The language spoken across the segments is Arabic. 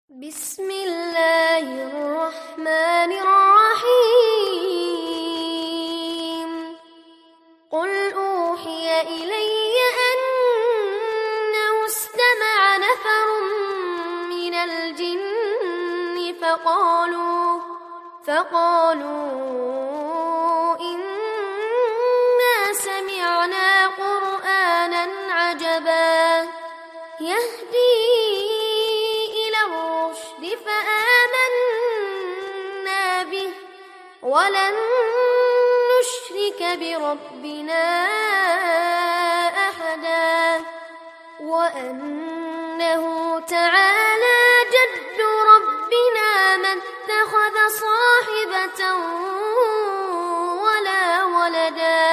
بسم الله الرحمن الرحيم قل أوحي إلي أنه استمع نفر من الجن فقالوا إنا سمعنا قرآنا عجبا يهدي فآمنا به ولن نشرك بربنا أحدا وأنه تعالى جد ربنا ما اتخذ صاحبة ولا ولدا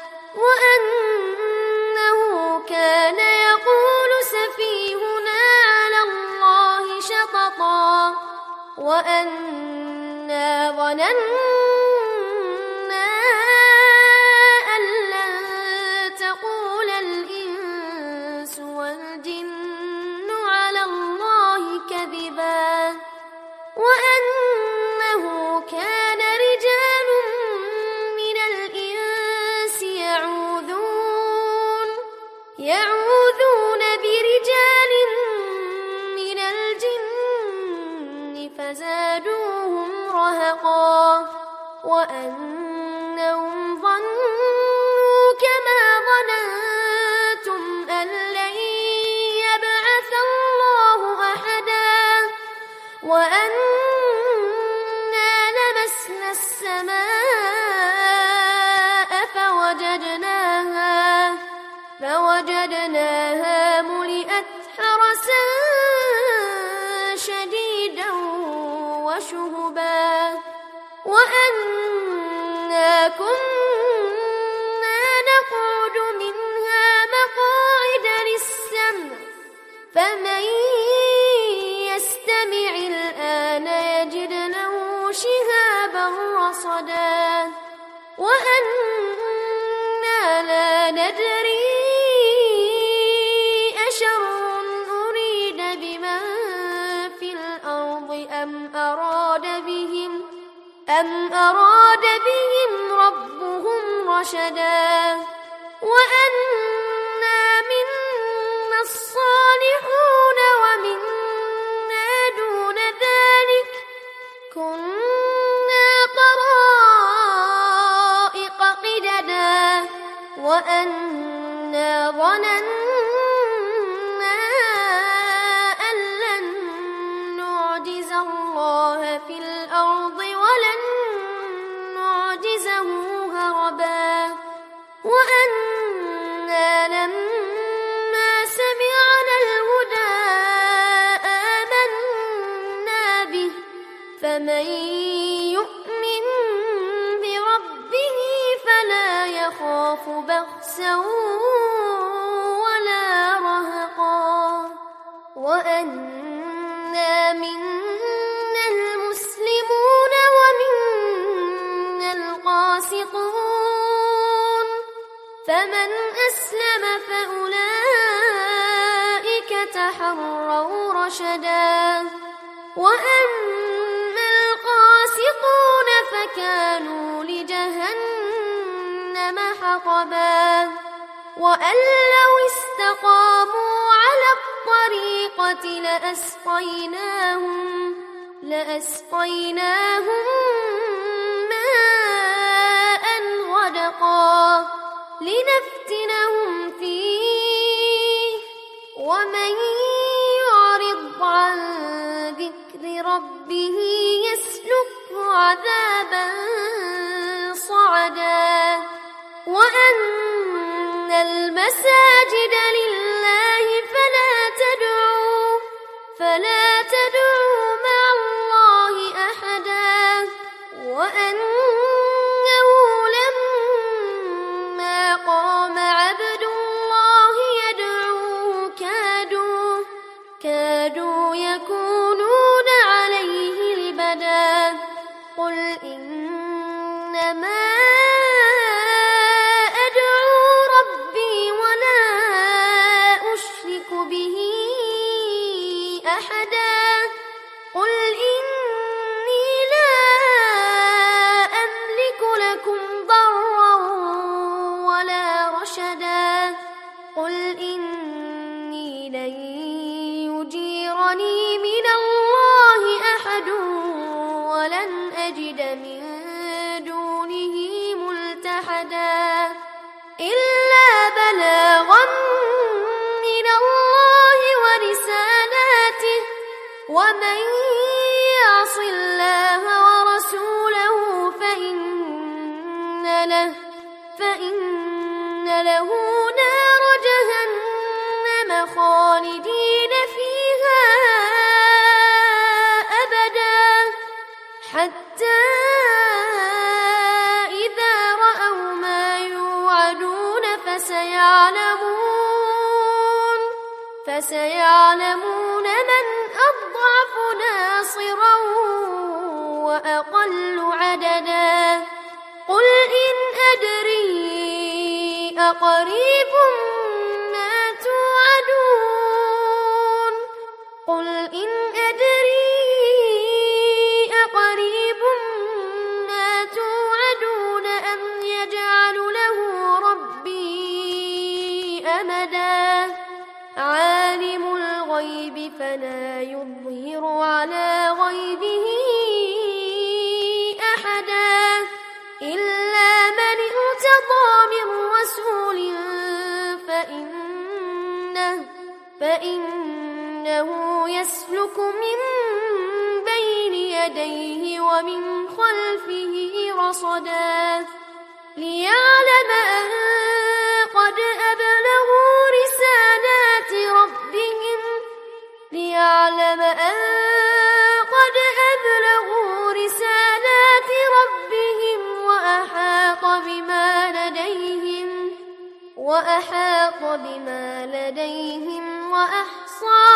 وأنه كان يقول سفيهنا على الله شططا وأنا ظننا أن لن تقول الإنس والجن على الله كذبا وأنه كان رجال من الإنس يعوذون برجال من الجن فزادوهم رهقا وأنهم ظنوا كما ظننتم أن لن يبعث الله أحدا وأنا لمسنا السماء فوجدناها ملئت حرسا شديدا وشهبا وأنا كنا نقعد منها مقاعد للسمع فمن يستمع الآن يجد له شهابا رصدا وأنا لا ندري أشر أريد بمن في الأرض أم أراد بهم ربهم رشدا وأنا منا الصالحون ومنا دون ذلك كنا طرائق قددا وأنا ظننا أن لن نعجز الله في الأرض ولن نعجزه هربا وأنا لما سمعنا الهدى آمنا به فمن يؤمن بربه فلا يخاف بخسا ولا رهقا وأنا منا المسلمون ومنا القاسطون فمن أسلم فأولئك تحروا رشدا وأما القاسطون فكانوا لجهنم حطبا وأن لو استقاموا على الطريقة لأسقيناهم ماء غدقا لنفتنهم فيه ومن يعرض عن ذكر ربه يسلكه عذابا صعدا وأن المساجد لله فلا تدعوا مع الله أحدا وأنه لما قام عبد الله يدعوه كادوا يكونون عليه لبدا قل إنما أدعو ربي ولا أشرك به أحدا قل إني لا أملك لكم ضرا ولا رشدا قل إني لن يجيرني من الله أحد ولن أجد من دونه ملتحدا إلا بلاغا من الله ورسالاته ومن يعص الله ورسوله فإن له نار جهنم خالدين فيها أبدا حتى إذا رأوا ما يوعدون فسيعلمون من أضعف ناصرا وأقل عددا قل إن أدري أقريب ما توعدون قل إن أدري أقريب ما توعدون أم يجعل له ربي أمدا عالم الغيب فلا يظهر على غيبه أحدا إلا من ارتضى من رسول فإنه يسلك من بين يديه ومن خلفه رصدا ليعلم أن قد أبلغوا رسالات ربهم وأحاط بما لديهم وأحصى